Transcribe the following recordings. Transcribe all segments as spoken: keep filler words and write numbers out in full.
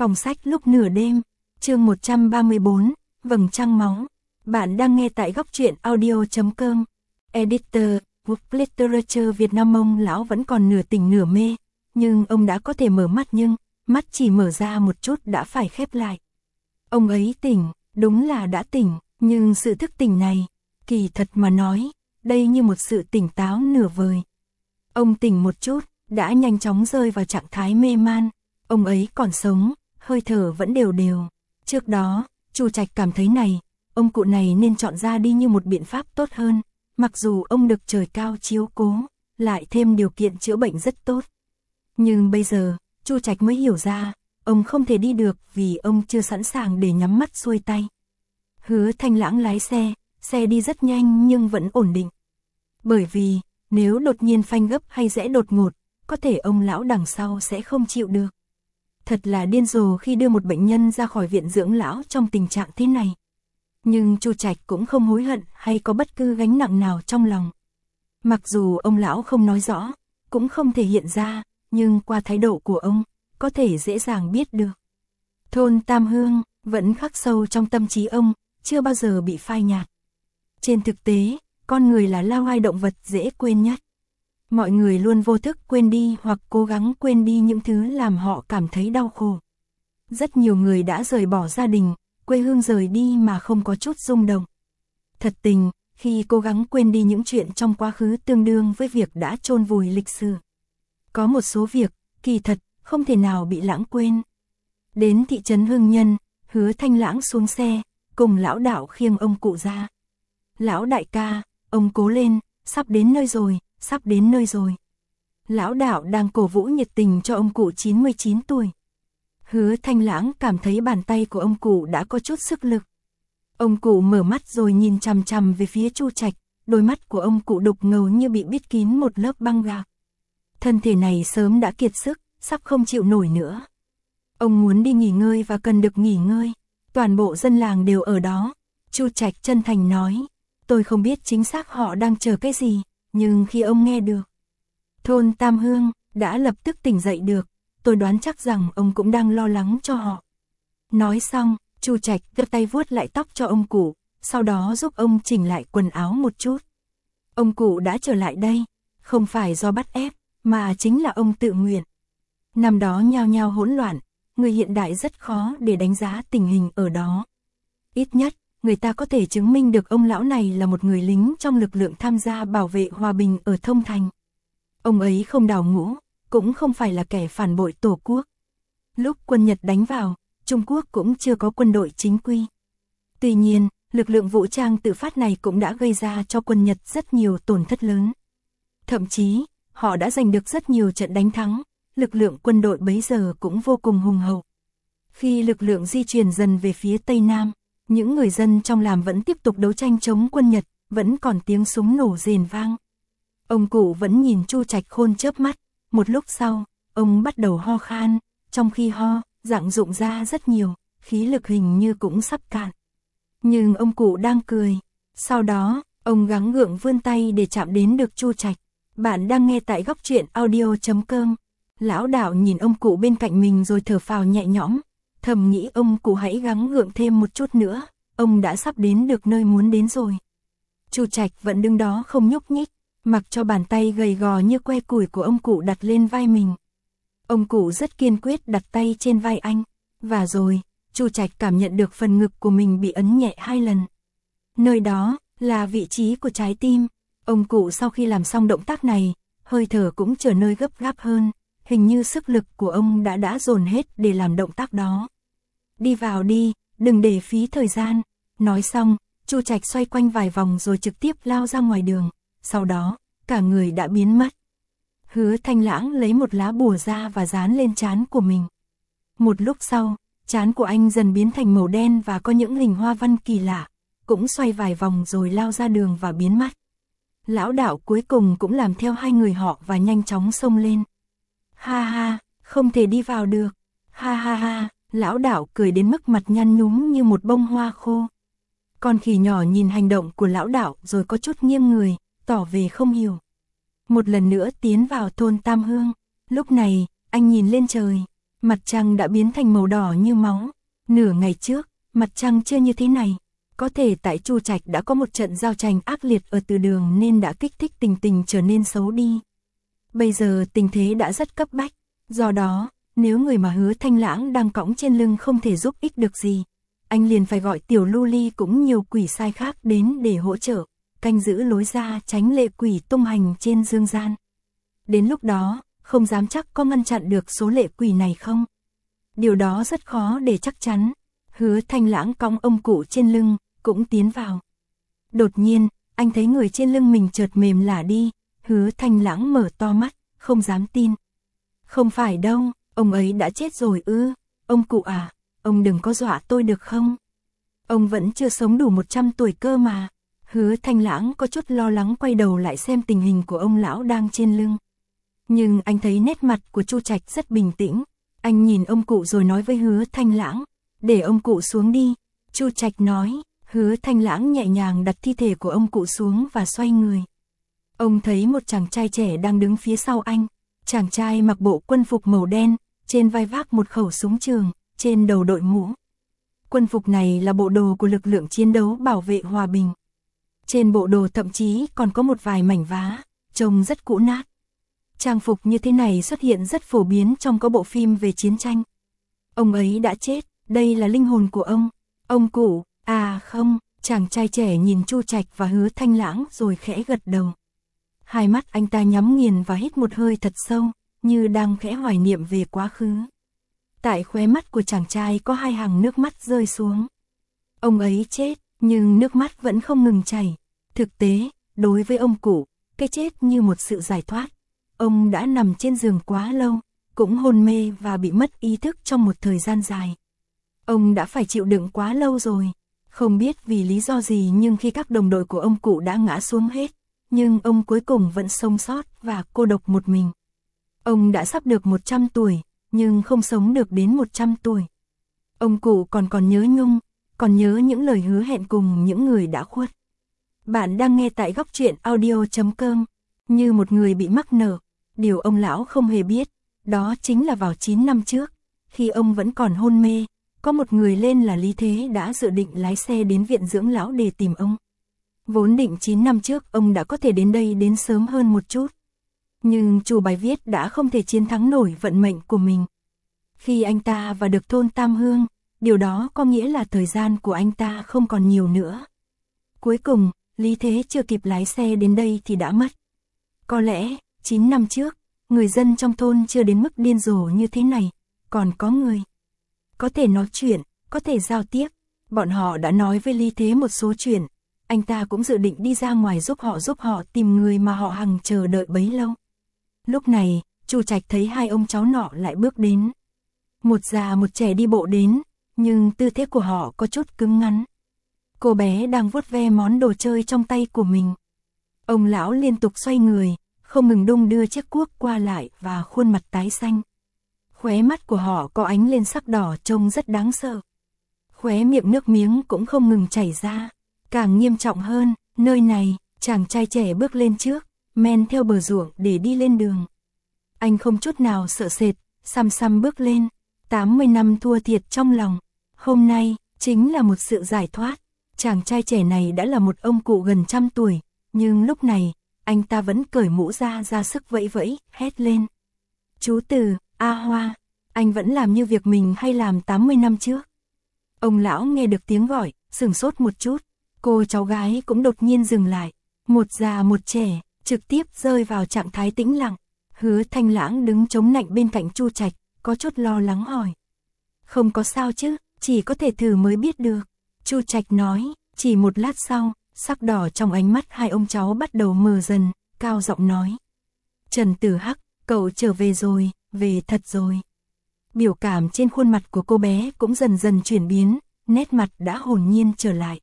Phòng sách lúc nửa đêm, chương một trăm ba mươi bốn, Vầng trăng máu. Bạn đang nghe tại góc truyện audio chấm com. Editor, Book Literature Việt Nam. Ông lão vẫn còn nửa tỉnh nửa mê, nhưng ông đã có thể mở mắt, nhưng mắt chỉ mở ra một chút đã phải khép lại. Ông ấy tỉnh, đúng là đã tỉnh, nhưng sự thức tỉnh này, kỳ thật mà nói, đây như một sự tỉnh táo nửa vời. Ông tỉnh một chút, đã nhanh chóng rơi vào trạng thái mê man. Ông ấy còn sống, hơi thở vẫn đều đều. Trước đó, Chu Trạch cảm thấy này, ông cụ này nên chọn ra đi như một biện pháp tốt hơn, mặc dù ông được trời cao chiếu cố, lại thêm điều kiện chữa bệnh rất tốt. Nhưng bây giờ, Chu Trạch mới hiểu ra, ông không thể đi được vì ông chưa sẵn sàng để nhắm mắt xuôi tay. Hứa Thanh Lãng lái xe, xe đi rất nhanh nhưng vẫn ổn định. Bởi vì, nếu đột nhiên phanh gấp hay rẽ đột ngột, có thể ông lão đằng sau sẽ không chịu được. Thật là điên rồ khi đưa một bệnh nhân ra khỏi viện dưỡng lão trong tình trạng thế này. Nhưng Chu Trạch cũng không hối hận hay có bất cứ gánh nặng nào trong lòng. Mặc dù ông lão không nói rõ, cũng không thể hiện ra, nhưng qua thái độ của ông, có thể dễ dàng biết được. Thôn Tam Hương vẫn khắc sâu trong tâm trí ông, chưa bao giờ bị phai nhạt. Trên thực tế, con người là lao hai động vật dễ quên nhất. Mọi người luôn vô thức quên đi hoặc cố gắng quên đi những thứ làm họ cảm thấy đau khổ. Rất nhiều người đã rời bỏ gia đình, quê hương rời đi mà không có chút rung động. Thật tình, khi cố gắng quên đi những chuyện trong quá khứ tương đương với việc đã chôn vùi lịch sử. Có một số việc, kỳ thật, không thể nào bị lãng quên. Đến thị trấn Hưng Nhân, Hứa Thanh Lãng xuống xe, cùng lão đạo khiêng ông cụ ra. Lão đại ca, ông cố lên, sắp đến nơi rồi, sắp đến nơi rồi. Lão đạo đang cổ vũ nhiệt tình cho ông cụ chín mươi chín tuổi. Hứa Thanh Lãng cảm thấy bàn tay của ông cụ đã có chút sức lực. Ông cụ mở mắt rồi nhìn chằm chằm về phía Chu Trạch, đôi mắt của ông cụ đục ngầu như bị bít kín một lớp băng gạc. Thân thể này sớm đã kiệt sức, sắp không chịu nổi nữa. Ông muốn đi nghỉ ngơi và cần được nghỉ ngơi. Toàn bộ dân làng đều ở đó. Chu Trạch chân thành nói, tôi không biết chính xác họ đang chờ cái gì, nhưng khi ông nghe được thôn Tam Hương đã lập tức tỉnh dậy được, tôi đoán chắc rằng ông cũng đang lo lắng cho họ. Nói xong, Chu Trạch đưa tay vuốt lại tóc cho ông cụ, sau đó giúp ông chỉnh lại quần áo một chút. Ông cụ đã trở lại đây, không phải do bắt ép, mà chính là ông tự nguyện. Năm đó nhao nhao hỗn loạn, người hiện đại rất khó để đánh giá tình hình ở đó. Ít nhất, người ta có thể chứng minh được ông lão này là một người lính trong lực lượng tham gia bảo vệ hòa bình ở Thông Thành. Ông ấy không đào ngũ, cũng không phải là kẻ phản bội tổ quốc. Lúc quân Nhật đánh vào, Trung Quốc cũng chưa có quân đội chính quy. Tuy nhiên, lực lượng vũ trang tự phát này cũng đã gây ra cho quân Nhật rất nhiều tổn thất lớn. Thậm chí, họ đã giành được rất nhiều trận đánh thắng, lực lượng quân đội bấy giờ cũng vô cùng hùng hậu. Khi lực lượng di chuyển dần về phía Tây Nam, những người dân trong làng vẫn tiếp tục đấu tranh chống quân Nhật, vẫn còn tiếng súng nổ rền vang. Ông cụ vẫn nhìn Chu Trạch khôn chớp mắt, một lúc sau, ông bắt đầu ho khan, trong khi ho, rạng rụng ra rất nhiều, khí lực hình như cũng sắp cạn. Nhưng ông cụ đang cười, sau đó, ông gắng gượng vươn tay để chạm đến được Chu Trạch. Bạn đang nghe tại góc truyện audio chấm com. Lão đạo nhìn ông cụ bên cạnh mình rồi thở phào nhẹ nhõm, thầm nghĩ ông cụ hãy gắng gượng thêm một chút nữa, ông đã sắp đến được nơi muốn đến rồi. Chu Trạch vẫn đứng đó không nhúc nhích, mặc cho bàn tay gầy gò như que củi của ông cụ đặt lên vai mình. Ông cụ rất kiên quyết đặt tay trên vai anh, và rồi, Chu Trạch cảm nhận được phần ngực của mình bị ấn nhẹ hai lần. Nơi đó là vị trí của trái tim. Ông cụ sau khi làm xong động tác này, hơi thở cũng trở nên gấp gáp hơn, hình như sức lực của ông đã đã dồn hết để làm động tác đó. Đi vào đi, đừng để phí thời gian. Nói xong, Chu Trạch xoay quanh vài vòng rồi trực tiếp lao ra ngoài đường, sau đó, cả người đã biến mất. Hứa Thanh Lãng lấy một lá bùa ra và dán lên trán của mình. Một lúc sau, trán của anh dần biến thành màu đen và có những hình hoa văn kỳ lạ, cũng xoay vài vòng rồi lao ra đường và biến mất. Lão đạo cuối cùng cũng làm theo hai người họ và nhanh chóng xông lên. Ha ha, không thể đi vào được. Ha ha ha, lão đạo cười đến mức mặt nhăn nhúm như một bông hoa khô. Con khỉ nhỏ nhìn hành động của lão đạo rồi có chút nghiêng người, tỏ về không hiểu. Một lần nữa tiến vào thôn Tam Hương. Lúc này, anh nhìn lên trời. Mặt trăng đã biến thành màu đỏ như máu. Nửa ngày trước, mặt trăng chưa như thế này. Có thể tại Chu Trạch đã có một trận giao tranh ác liệt ở từ đường nên đã kích thích tình tình trở nên xấu đi. Bây giờ tình thế đã rất cấp bách. Do đó, nếu người mà Hứa Thanh Lãng đang cõng trên lưng không thể giúp ích được gì, anh liền phải gọi Tiểu Lưu Ly cũng nhiều quỷ sai khác đến để hỗ trợ, canh giữ lối ra tránh lệ quỷ tung hành trên dương gian. Đến lúc đó, không dám chắc có ngăn chặn được số lệ quỷ này không. Điều đó rất khó để chắc chắn. Hứa Thanh Lãng cõng ông cụ trên lưng, cũng tiến vào. Đột nhiên, anh thấy người trên lưng mình chợt mềm lả đi. Hứa Thanh Lãng mở to mắt, không dám tin. Không phải đâu, ông ấy đã chết rồi ư? Ông cụ à, ông đừng có dọa tôi được không? Ông vẫn chưa sống đủ một trăm tuổi cơ mà. Hứa Thanh Lãng có chút lo lắng quay đầu lại xem tình hình của ông lão đang trên lưng. Nhưng anh thấy nét mặt của Chu Trạch rất bình tĩnh. Anh nhìn ông cụ rồi nói với Hứa Thanh Lãng, để ông cụ xuống đi. Chu Trạch nói. Hứa Thanh Lãng nhẹ nhàng đặt thi thể của ông cụ xuống và xoay người. Ông thấy một chàng trai trẻ đang đứng phía sau anh. Chàng trai mặc bộ quân phục màu đen, trên vai vác một khẩu súng trường, trên đầu đội mũ. Quân phục này là bộ đồ của lực lượng chiến đấu bảo vệ hòa bình. Trên bộ đồ thậm chí còn có một vài mảnh vá, trông rất cũ nát. Trang phục như thế này xuất hiện rất phổ biến trong các bộ phim về chiến tranh. Ông ấy đã chết, đây là linh hồn của ông. Ông cụ, à không, chàng trai trẻ nhìn Chu Trạch và Hứa Thanh Lãng rồi khẽ gật đầu. Hai mắt anh ta nhắm nghiền và hít một hơi thật sâu, như đang khẽ hoài niệm về quá khứ. Tại khóe mắt của chàng trai có hai hàng nước mắt rơi xuống. Ông ấy chết, nhưng nước mắt vẫn không ngừng chảy. Thực tế, đối với ông cụ, cái chết như một sự giải thoát. Ông đã nằm trên giường quá lâu, cũng hôn mê và bị mất ý thức trong một thời gian dài. Ông đã phải chịu đựng quá lâu rồi. Không biết vì lý do gì nhưng khi các đồng đội của ông cụ đã ngã xuống hết, nhưng ông cuối cùng vẫn sống sót và cô độc một mình. Ông đã sắp được một trăm tuổi, nhưng không sống được đến một trăm tuổi. Ông cụ còn còn nhớ nhung, còn nhớ những lời hứa hẹn cùng những người đã khuất. Bạn đang nghe tại góc truyện audio chấm com. Như một người bị mắc nợ, điều ông lão không hề biết, đó chính là vào chín năm trước, khi ông vẫn còn hôn mê, có một người lên là Lý Thế đã dự định lái xe đến viện dưỡng lão để tìm ông. Vốn định chín năm trước ông đã có thể đến đây đến sớm hơn một chút. Nhưng chủ bài viết đã không thể chiến thắng nổi vận mệnh của mình. Khi anh ta vào được thôn Tam Hương, điều đó có nghĩa là thời gian của anh ta không còn nhiều nữa. Cuối cùng, Lý Thế chưa kịp lái xe đến đây thì đã mất. Có lẽ, chín năm trước, người dân trong thôn chưa đến mức điên rồ như thế này, còn có người có thể nói chuyện, có thể giao tiếp. Bọn họ đã nói với Lý Thế một số chuyện, anh ta cũng dự định đi ra ngoài giúp họ giúp họ tìm người mà họ hằng chờ đợi bấy lâu. Lúc này, Chu Trạch thấy hai ông cháu nọ lại bước đến. Một già một trẻ đi bộ đến, nhưng tư thế của họ có chút cứng ngắn. Cô bé đang vuốt ve món đồ chơi trong tay của mình. Ông lão liên tục xoay người, không ngừng đung đưa chiếc cuốc qua lại và khuôn mặt tái xanh. Khóe mắt của họ có ánh lên sắc đỏ trông rất đáng sợ. Khóe miệng nước miếng cũng không ngừng chảy ra. Càng nghiêm trọng hơn, nơi này, chàng trai trẻ bước lên trước, men theo bờ ruộng để đi lên đường. Anh không chút nào sợ sệt, xăm xăm bước lên, tám mươi năm thua thiệt trong lòng. Hôm nay, chính là một sự giải thoát. Chàng trai trẻ này đã là một ông cụ gần trăm tuổi, nhưng lúc này, anh ta vẫn cởi mũ ra ra sức vẫy vẫy, hét lên. Chú Từ, A Hoa, anh vẫn làm như việc mình hay làm tám mươi năm trước. Ông lão nghe được tiếng gọi, sửng sốt một chút. Cô cháu gái cũng đột nhiên dừng lại. Một già một trẻ, trực tiếp rơi vào trạng thái tĩnh lặng. Hứa Thanh Lãng đứng chống nạnh bên cạnh Chu Trạch, có chút lo lắng hỏi. Không có sao chứ, chỉ có thể thử mới biết được. Chu Trạch nói, chỉ một lát sau, sắc đỏ trong ánh mắt hai ông cháu bắt đầu mờ dần, cao giọng nói. Trần Tử Hắc, cậu trở về rồi, về thật rồi. Biểu cảm trên khuôn mặt của cô bé cũng dần dần chuyển biến, nét mặt đã hồn nhiên trở lại.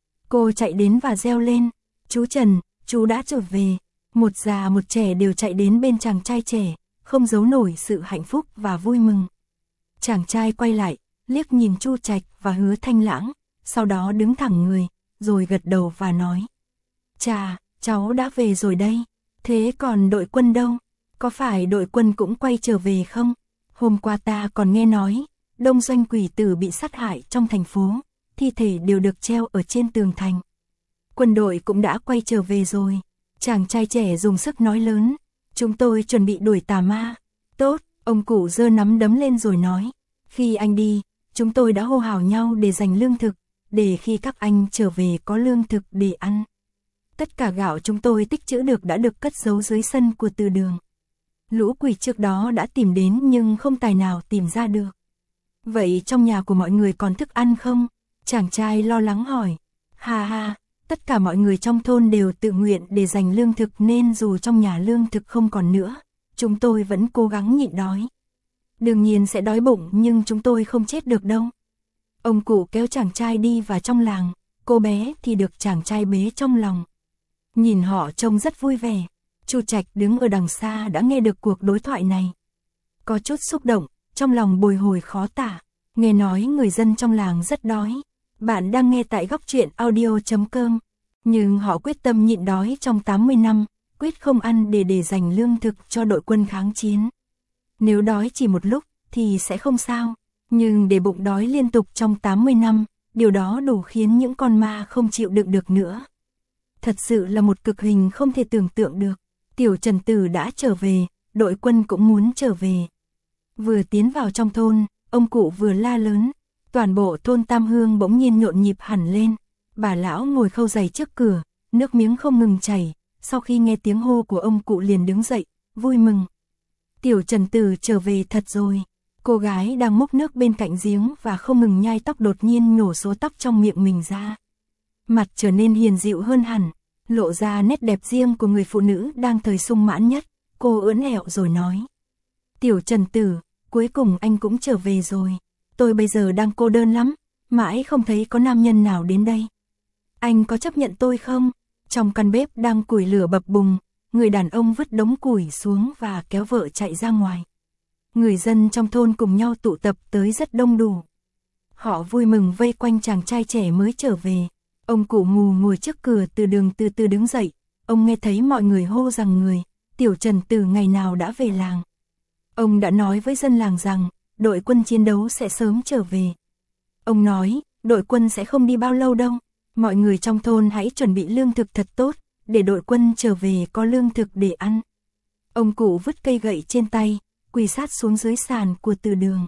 Cô chạy đến và reo lên, chú Trần, chú đã trở về. Một già một trẻ đều chạy đến bên chàng trai trẻ, không giấu nổi sự hạnh phúc và vui mừng. Chàng trai quay lại, liếc nhìn Chu Trạch và Hứa Thanh Lãng, sau đó đứng thẳng người, rồi gật đầu và nói. Chà, cháu đã về rồi đây, thế còn đội quân đâu? Có phải đội quân cũng quay trở về không? Hôm qua ta còn nghe nói, đông doanh quỷ tử bị sát hại trong thành phố, thi thể đều được treo ở trên tường thành. Quân đội cũng đã quay trở về rồi. Chàng trai trẻ dùng sức nói lớn, chúng tôi chuẩn bị đuổi tà ma. Tốt, ông cụ giơ nắm đấm lên rồi nói, khi anh đi, chúng tôi đã hô hào nhau để giành lương thực, để khi các anh trở về có lương thực để ăn. Tất cả gạo chúng tôi tích trữ được đã được cất giấu dưới sân của từ đường. Lũ quỷ trước đó đã tìm đến nhưng không tài nào tìm ra được. Vậy trong nhà của mọi người còn thức ăn không? Chàng trai lo lắng hỏi. Ha ha, tất cả mọi người trong thôn đều tự nguyện để giành lương thực nên dù trong nhà lương thực không còn nữa, chúng tôi vẫn cố gắng nhịn đói. Đương nhiên sẽ đói bụng nhưng chúng tôi không chết được đâu. Ông cụ kéo chàng trai đi vào trong làng, cô bé thì được chàng trai bế trong lòng. Nhìn họ trông rất vui vẻ. Chu Trạch đứng ở đằng xa đã nghe được cuộc đối thoại này. Có chút xúc động, trong lòng bồi hồi khó tả. Nghe nói người dân trong làng rất đói. Bạn đang nghe tại góc truyện audio chấm com. Nhưng họ quyết tâm nhịn đói trong tám mươi năm, quyết không ăn để để dành lương thực cho đội quân kháng chiến. Nếu đói chỉ một lúc thì sẽ không sao. Nhưng để bụng đói liên tục trong tám mươi năm, điều đó đủ khiến những con ma không chịu đựng được nữa. Thật sự là một cực hình không thể tưởng tượng được. Tiểu Trần Tử đã trở về, đội quân cũng muốn trở về. Vừa tiến vào trong thôn, ông cụ vừa la lớn, toàn bộ thôn Tam Hương bỗng nhiên nhộn nhịp hẳn lên. Bà lão ngồi khâu giày trước cửa, nước miếng không ngừng chảy, sau khi nghe tiếng hô của ông cụ liền đứng dậy, vui mừng. Tiểu Trần Tử trở về thật rồi. Cô gái đang múc nước bên cạnh giếng và không ngừng nhai tóc đột nhiên nhổ số tóc trong miệng mình ra. Mặt trở nên hiền dịu hơn hẳn, lộ ra nét đẹp riêng của người phụ nữ đang thời sung mãn nhất. Cô ưỡn ẹo rồi nói. Tiểu Trần Tử, cuối cùng anh cũng trở về rồi. Tôi bây giờ đang cô đơn lắm, mãi không thấy có nam nhân nào đến đây. Anh có chấp nhận tôi không? Trong căn bếp đang củi lửa bập bùng, người đàn ông vứt đống củi xuống và kéo vợ chạy ra ngoài. Người dân trong thôn cùng nhau tụ tập tới rất đông đủ. Họ vui mừng vây quanh chàng trai trẻ mới trở về. Ông cụ mù ngồi trước cửa từ đường từ từ đứng dậy. Ông nghe thấy mọi người hô rằng người, Tiểu Trần Tử ngày nào đã về làng. Ông đã nói với dân làng rằng, đội quân chiến đấu sẽ sớm trở về. Ông nói, đội quân sẽ không đi bao lâu đâu. Mọi người trong thôn hãy chuẩn bị lương thực thật tốt, để đội quân trở về có lương thực để ăn. Ông cụ vứt cây gậy trên tay, quỳ sát xuống dưới sàn của từ đường.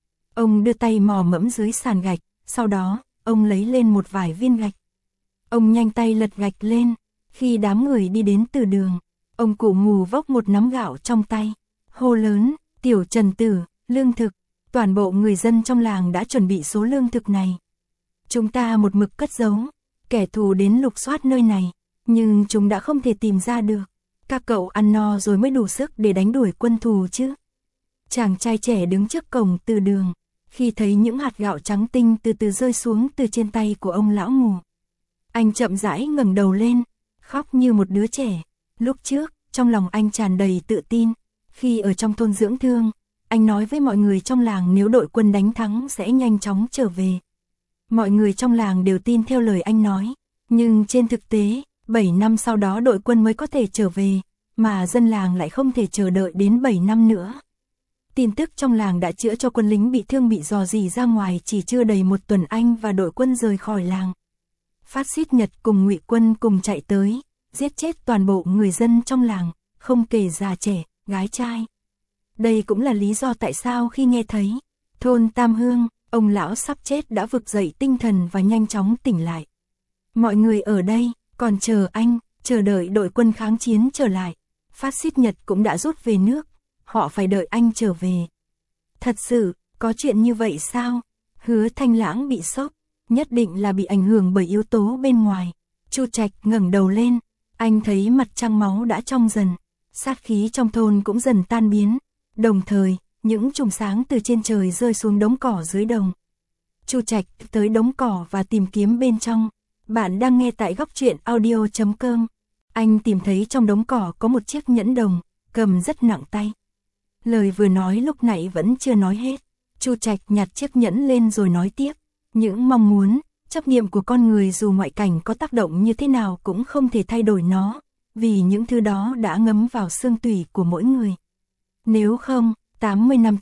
Ông đưa tay mò mẫm dưới sàn gạch, sau đó, ông lấy lên một vài viên gạch. Ông nhanh tay lật gạch lên, khi đám người đi đến từ đường, ông cụ mù vốc một nắm gạo trong tay, hô lớn, Tiểu Trần Tử, lương thực, toàn bộ người dân trong làng đã chuẩn bị số lương thực này. Chúng ta một mực cất giấu, kẻ thù đến lục soát nơi này, nhưng chúng đã không thể tìm ra được. Các cậu ăn no rồi mới đủ sức để đánh đuổi quân thù chứ. Chàng trai trẻ đứng trước cổng từ đường, khi thấy những hạt gạo trắng tinh từ từ rơi xuống từ trên tay của ông lão mù. Anh chậm rãi ngẩng đầu lên, khóc như một đứa trẻ. Lúc trước, trong lòng anh tràn đầy tự tin. Khi ở trong thôn dưỡng thương, anh nói với mọi người trong làng nếu đội quân đánh thắng sẽ nhanh chóng trở về. Mọi người trong làng đều tin theo lời anh nói. Nhưng trên thực tế, bảy năm sau đó đội quân mới có thể trở về, mà dân làng lại không thể chờ đợi đến bảy năm nữa. Tin tức trong làng đã chữa cho quân lính bị thương bị rò rỉ ra ngoài chỉ chưa đầy một tuần anh và đội quân rời khỏi làng. Phát xít Nhật cùng Ngụy quân cùng chạy tới, giết chết toàn bộ người dân trong làng, không kể già trẻ, gái trai. Đây cũng là lý do tại sao khi nghe thấy thôn Tam Hương, ông lão sắp chết đã vực dậy tinh thần và nhanh chóng tỉnh lại. Mọi người ở đây còn chờ anh, chờ đợi đội quân kháng chiến trở lại. Phát xít Nhật cũng đã rút về nước, họ phải đợi anh trở về. Thật sự, có chuyện như vậy sao? Hứa Thanh Lãng bị sốc, nhất định là bị ảnh hưởng bởi yếu tố bên ngoài. Chu Trạch ngẩng đầu lên, anh thấy mặt trăng máu đã trong dần, sát khí trong thôn cũng dần tan biến. Đồng thời, những chùm sáng từ trên trời rơi xuống đống cỏ dưới đồng. Chu Trạch tới đống cỏ và tìm kiếm bên trong. Bạn đang nghe tại góc truyện audio chấm com. Anh tìm thấy trong đống cỏ có một chiếc nhẫn đồng, cầm rất nặng tay. Lời vừa nói lúc nãy vẫn chưa nói hết. Chu Trạch nhặt chiếc nhẫn lên rồi nói tiếp. Những mong muốn, chấp niệm của con người dù ngoại cảnh có tác động như thế nào cũng không thể thay đổi nó, vì những thứ đó đã ngấm vào xương tủy của mỗi người. Nếu không, tám mươi năm trước,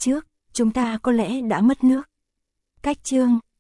chúng ta có lẽ đã mất nước. Cách chương